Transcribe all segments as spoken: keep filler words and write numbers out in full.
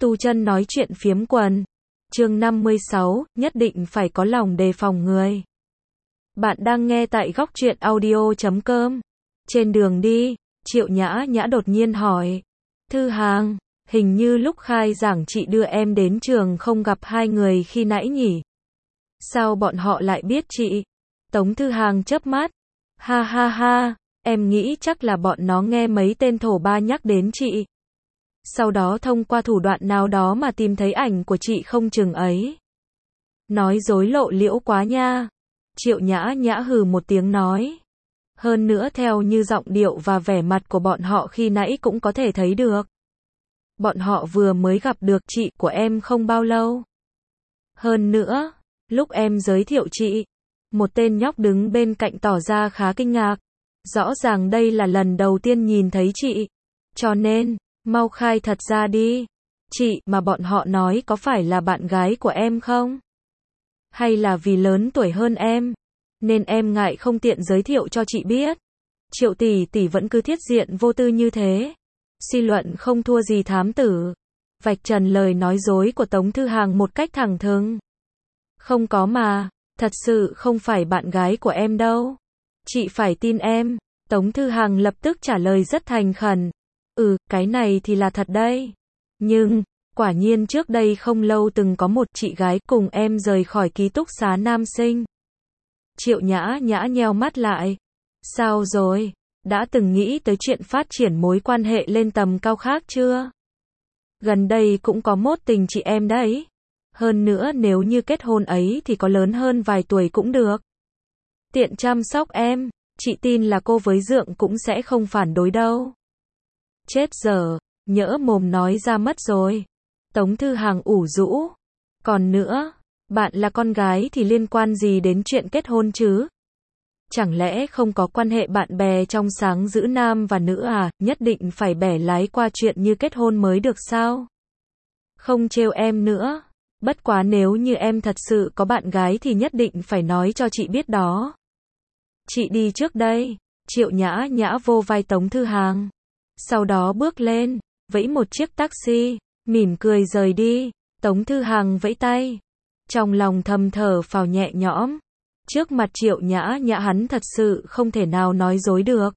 Tu Chân nói chuyện phiếm quần. Chương năm mươi sáu, nhất định phải có lòng đề phòng người. Bạn đang nghe tại góc truyện audio chấm com. Trên đường đi, Triệu Nhã Nhã đột nhiên hỏi. Thư Hàng, hình như lúc khai giảng chị đưa em đến trường không gặp hai người khi nãy nhỉ? Sao bọn họ lại biết chị? Tống Thư Hàng chớp mắt. Ha ha ha, em nghĩ chắc là bọn nó nghe mấy tên thổ ba nhắc đến chị. Sau đó thông qua thủ đoạn nào đó mà tìm thấy ảnh của chị không chừng ấy. Nói dối lộ liễu quá nha. Triệu Nhã Nhã hừ một tiếng nói. Hơn nữa theo như giọng điệu và vẻ mặt của bọn họ khi nãy cũng có thể thấy được. Bọn họ vừa mới gặp được chị của em không bao lâu. Hơn nữa, lúc em giới thiệu chị, một tên nhóc đứng bên cạnh tỏ ra khá kinh ngạc. Rõ ràng đây là lần đầu tiên nhìn thấy chị. Cho nên, mau khai thật ra đi. Chị mà bọn họ nói có phải là bạn gái của em không? Hay là vì lớn tuổi hơn em, nên em ngại không tiện giới thiệu cho chị biết? Triệu tỷ tỷ vẫn cứ thiết diện vô tư như thế. Suy luận không thua gì thám tử. Vạch trần lời nói dối của Tống Thư Hàng một cách thẳng thừng. Không có mà, thật sự không phải bạn gái của em đâu. Chị phải tin em. Tống Thư Hàng lập tức trả lời rất thành khẩn. Ừ, cái này thì là thật đây. Nhưng, quả nhiên trước đây không lâu từng có một chị gái cùng em rời khỏi ký túc xá nam sinh. Triệu Nhã Nhã nheo mắt lại. Sao rồi? Đã từng nghĩ tới chuyện phát triển mối quan hệ lên tầm cao khác chưa? Gần đây cũng có mốt tình chị em đấy. Hơn nữa nếu như kết hôn ấy thì có lớn hơn vài tuổi cũng được. Tiện chăm sóc em, chị tin là cô với Dượng cũng sẽ không phản đối đâu. Chết giờ, nhỡ mồm nói ra mất rồi. Tống Thư Hàng ủ rũ. Còn nữa, bạn là con gái thì liên quan gì đến chuyện kết hôn chứ? Chẳng lẽ không có quan hệ bạn bè trong sáng giữa nam và nữ à, nhất định phải bẻ lái qua chuyện như kết hôn mới được sao? Không trêu em nữa. Bất quá nếu như em thật sự có bạn gái thì nhất định phải nói cho chị biết đó. Chị đi trước đây. Triệu Nhã Nhã vô vai Tống Thư Hàng. Sau đó bước lên, vẫy một chiếc taxi, mỉm cười rời đi. Tống Thư Hàng vẫy tay. Trong lòng thầm thở phào nhẹ nhõm. Trước mặt Triệu Nhã Nhã hắn thật sự không thể nào nói dối được.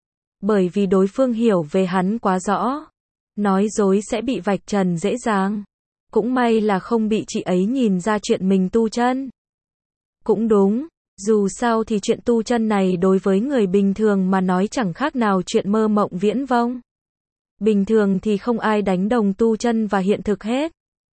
Bởi vì đối phương hiểu về hắn quá rõ. Nói dối sẽ bị vạch trần dễ dàng. Cũng may là không bị chị ấy nhìn ra chuyện mình tu chân. Cũng đúng, dù sao thì chuyện tu chân này đối với người bình thường mà nói chẳng khác nào chuyện mơ mộng viễn vông. Bình thường thì không ai đánh đồng tu chân và hiện thực hết.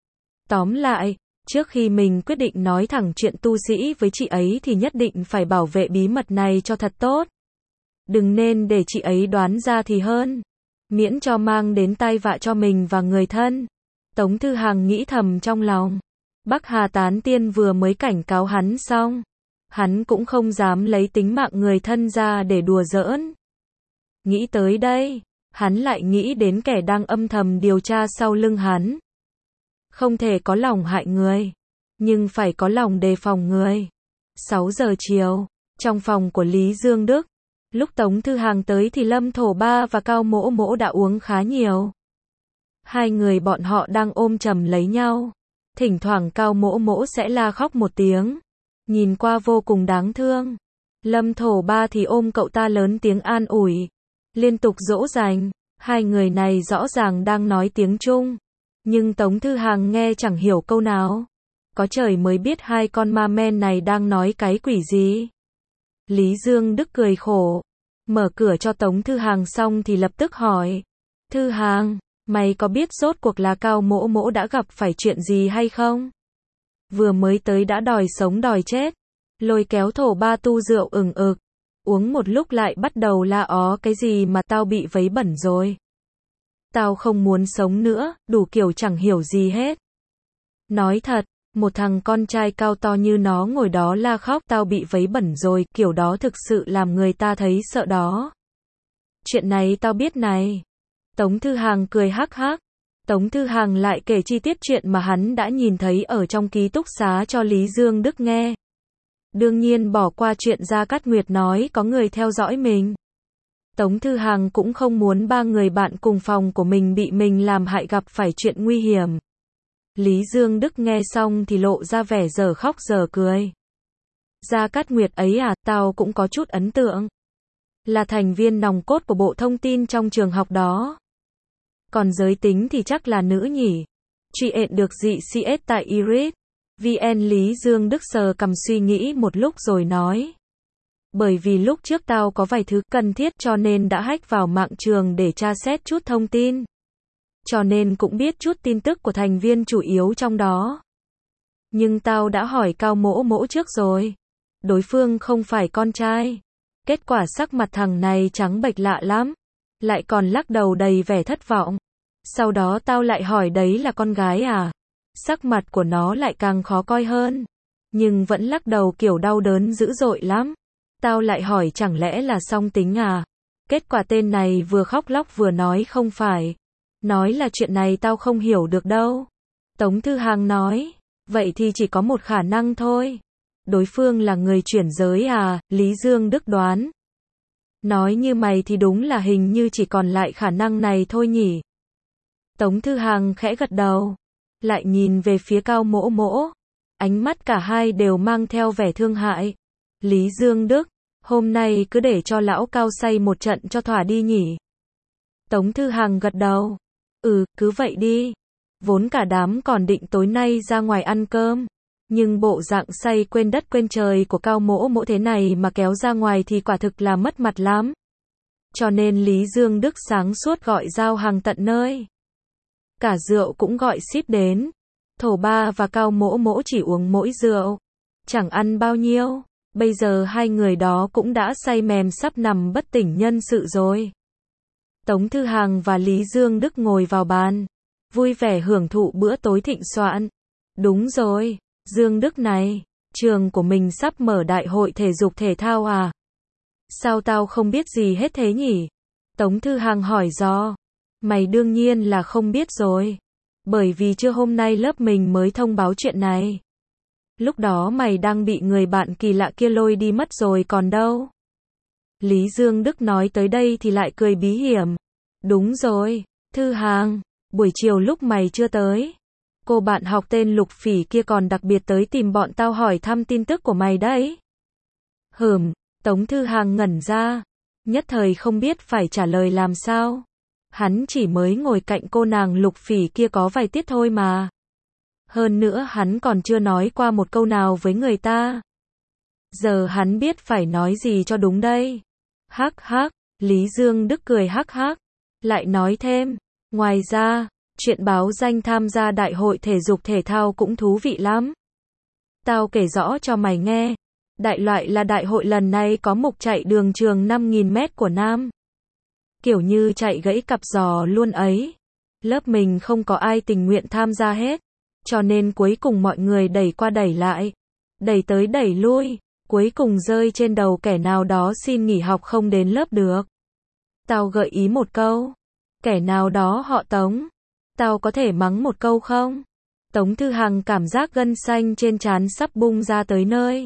Tóm lại, trước khi mình quyết định nói thẳng chuyện tu sĩ với chị ấy thì nhất định phải bảo vệ bí mật này cho thật tốt. Đừng nên để chị ấy đoán ra thì hơn. Miễn cho mang đến tai vạ cho mình và người thân. Tống Thư Hàng nghĩ thầm trong lòng. Bắc Hà Tán Tiên vừa mới cảnh cáo hắn xong. Hắn cũng không dám lấy tính mạng người thân ra để đùa giỡn. Nghĩ tới đây, hắn lại nghĩ đến kẻ đang âm thầm điều tra sau lưng hắn. Không thể có lòng hại người, nhưng phải có lòng đề phòng người. sáu giờ chiều, trong phòng của Lý Dương Đức. Lúc Tống Thư Hàng tới thì Lâm Thổ Ba và Cao Mỗ Mỗ đã uống khá nhiều. Hai người bọn họ đang ôm chầm lấy nhau. Thỉnh thoảng Cao Mỗ Mỗ sẽ la khóc một tiếng. Nhìn qua vô cùng đáng thương. Lâm Thổ Ba thì ôm cậu ta lớn tiếng an ủi. Liên tục dỗ dành. Hai người này rõ ràng đang nói tiếng Trung. Nhưng Tống Thư Hàng nghe chẳng hiểu câu nào. Có trời mới biết hai con ma men này đang nói cái quỷ gì. Lý Dương Đức cười khổ. Mở cửa cho Tống Thư Hàng xong thì lập tức hỏi. Thư Hàng, mày có biết rốt cuộc là Cao Mỗ Mỗ đã gặp phải chuyện gì hay không? Vừa mới tới đã đòi sống đòi chết. Lôi kéo Thổ Ba tu rượu ừng ực. Uống một lúc lại bắt đầu la ó cái gì mà tao bị vấy bẩn rồi. Tao không muốn sống nữa, đủ kiểu chẳng hiểu gì hết. Nói thật, một thằng con trai cao to như nó ngồi đó la khóc tao bị vấy bẩn rồi, kiểu đó thực sự làm người ta thấy sợ đó. Chuyện này tao biết này. Tống Thư Hàng cười hắc hắc. Tống Thư Hàng lại kể chi tiết chuyện mà hắn đã nhìn thấy ở trong ký túc xá cho Lý Dương Đức nghe. Đương nhiên bỏ qua chuyện Gia Cát Nguyệt nói có người theo dõi mình. Tống Thư Hằng cũng không muốn ba người bạn cùng phòng của mình bị mình làm hại gặp phải chuyện nguy hiểm. Lý Dương Đức nghe xong thì lộ ra vẻ dở khóc dở cười. Gia Cát Nguyệt ấy à, tao cũng có chút ấn tượng. Là thành viên nòng cốt của Bộ Thông tin trong trường học đó. Còn giới tính thì chắc là nữ nhỉ. Truy ện được dị xê ét tại Iris. vê en Lý Dương Đức sờ cằm suy nghĩ một lúc rồi nói. Bởi vì lúc trước tao có vài thứ cần thiết cho nên đã hack vào mạng trường để tra xét chút thông tin. Cho nên cũng biết chút tin tức của thành viên chủ yếu trong đó. Nhưng tao đã hỏi Cao Mỗ Mỗ trước rồi. Đối phương không phải con trai. Kết quả sắc mặt thằng này trắng bệch lạ lắm. Lại còn lắc đầu đầy vẻ thất vọng. Sau đó tao lại hỏi đấy là con gái à? Sắc mặt của nó lại càng khó coi hơn. Nhưng vẫn lắc đầu kiểu đau đớn dữ dội lắm. Tao lại hỏi chẳng lẽ là song tính à? Kết quả tên này vừa khóc lóc vừa nói không phải. Nói là chuyện này tao không hiểu được đâu. Tống Thư Hằng nói. Vậy thì chỉ có một khả năng thôi. Đối phương là người chuyển giới à? Lý Dương Đức đoán. Nói như mày thì đúng là hình như chỉ còn lại khả năng này thôi nhỉ. Tống Thư Hằng khẽ gật đầu. Lại nhìn về phía Cao Mỗ Mỗ. Ánh mắt cả hai đều mang theo vẻ thương hại. Lý Dương Đức, hôm nay cứ để cho lão Cao say một trận cho thỏa đi nhỉ. Tống Thư Hằng gật đầu. Ừ, cứ vậy đi. Vốn cả đám còn định tối nay ra ngoài ăn cơm. Nhưng bộ dạng say quên đất quên trời của Cao Mỗ Mỗ thế này mà kéo ra ngoài thì quả thực là mất mặt lắm. Cho nên Lý Dương Đức sáng suốt gọi giao hàng tận nơi. Cả rượu cũng gọi ship đến. Thổ Ba và Cao Mỗ Mỗ chỉ uống mỗi rượu. Chẳng ăn bao nhiêu. Bây giờ hai người đó cũng đã say mềm sắp nằm bất tỉnh nhân sự rồi. Tống Thư Hằng và Lý Dương Đức ngồi vào bàn. Vui vẻ hưởng thụ bữa tối thịnh soạn. Đúng rồi, Dương Đức này, trường của mình sắp mở đại hội thể dục thể thao à? Sao tao không biết gì hết thế nhỉ? Tống Thư Hằng hỏi do. Mày đương nhiên là không biết rồi. Bởi vì trưa hôm nay lớp mình mới thông báo chuyện này. Lúc đó mày đang bị người bạn kỳ lạ kia lôi đi mất rồi còn đâu. Lý Dương Đức nói tới đây thì lại cười bí hiểm. Đúng rồi, Thư Hằng, buổi chiều lúc mày chưa tới. Cô bạn học tên Lục Phỉ kia còn đặc biệt tới tìm bọn tao hỏi thăm tin tức của mày đấy. Hừm, Tống Thư Hằng ngẩn ra. Nhất thời không biết phải trả lời làm sao. Hắn chỉ mới ngồi cạnh cô nàng Lục Phỉ kia có vài tiết thôi mà. Hơn nữa hắn còn chưa nói qua một câu nào với người ta. Giờ hắn biết phải nói gì cho đúng đây. Hắc hắc, Lý Dương Đức cười hắc hắc. Lại nói thêm, ngoài ra, chuyện báo danh tham gia đại hội thể dục thể thao cũng thú vị lắm. Tao kể rõ cho mày nghe. Đại loại là đại hội lần này có mục chạy đường trường năm nghìn mét của Nam. Kiểu như chạy gãy cặp giò luôn ấy. Lớp mình không có ai tình nguyện tham gia hết. Cho nên cuối cùng mọi người đẩy qua đẩy lại. Đẩy tới đẩy lui. Cuối cùng rơi trên đầu kẻ nào đó xin nghỉ học không đến lớp được. Tao gợi ý một câu. Kẻ nào đó họ Tống. Tao có thể mắng một câu không? Tống Thư Hằng cảm giác gân xanh trên trán sắp bung ra tới nơi.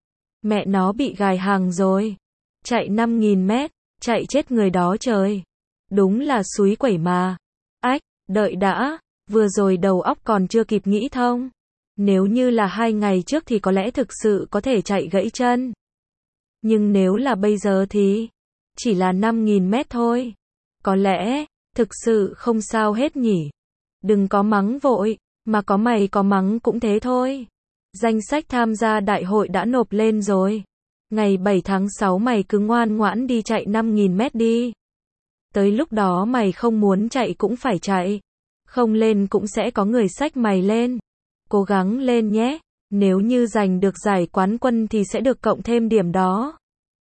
Mẹ nó bị gài hàng rồi. Chạy năm nghìn mét. Chạy chết người đó trời. Đúng là xúi quẩy mà. Ách, đợi đã. Vừa rồi đầu óc còn chưa kịp nghĩ thông. Nếu như là hai ngày trước thì có lẽ thực sự có thể chạy gãy chân. Nhưng nếu là bây giờ thì chỉ là năm nghìn mét thôi. Có lẽ thực sự không sao hết nhỉ. Đừng có mắng vội, mà có mày có mắng cũng thế thôi. Danh sách tham gia đại hội đã nộp lên rồi. Ngày bảy tháng sáu mày cứ ngoan ngoãn đi chạy năm nghìn mét đi. Tới lúc đó mày không muốn chạy cũng phải chạy. Không lên cũng sẽ có người xách mày lên. Cố gắng lên nhé. Nếu như giành được giải quán quân thì sẽ được cộng thêm điểm đó.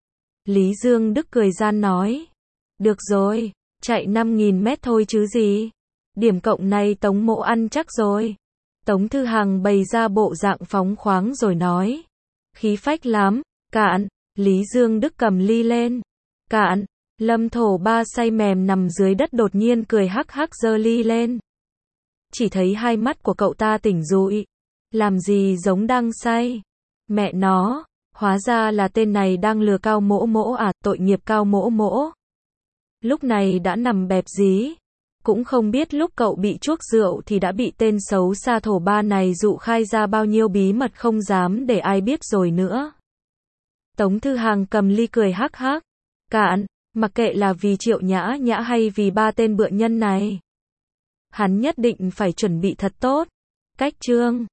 Lý Dương Đức cười gian nói. Được rồi, chạy năm nghìn mét thôi chứ gì. Điểm cộng này Tống Mỗ ăn chắc rồi. Tống Thư Hằng bày ra bộ dạng phóng khoáng rồi nói. Khí phách lắm, cạn. Lý Dương Đức cầm ly lên. Cạn. Lâm Thổ Ba say mềm nằm dưới đất đột nhiên cười hắc hắc giơ ly lên. Chỉ thấy hai mắt của cậu ta tỉnh dụi. Làm gì giống đang say. Mẹ nó, hóa ra là tên này đang lừa Cao Mỗ Mỗ à, tội nghiệp Cao Mỗ Mỗ. lúc này đã nằm bẹp dí. Cũng không biết lúc cậu bị chuốc rượu thì đã bị tên xấu xa thổ ba này dụ khai ra bao nhiêu bí mật không dám để ai biết rồi nữa. Tống Thư Hàng cầm ly cười hắc hắc. Cạn, mặc kệ là vì Triệu Nhã Nhã hay vì ba tên bựa nhân này. Hắn nhất định phải chuẩn bị thật tốt. Cách chương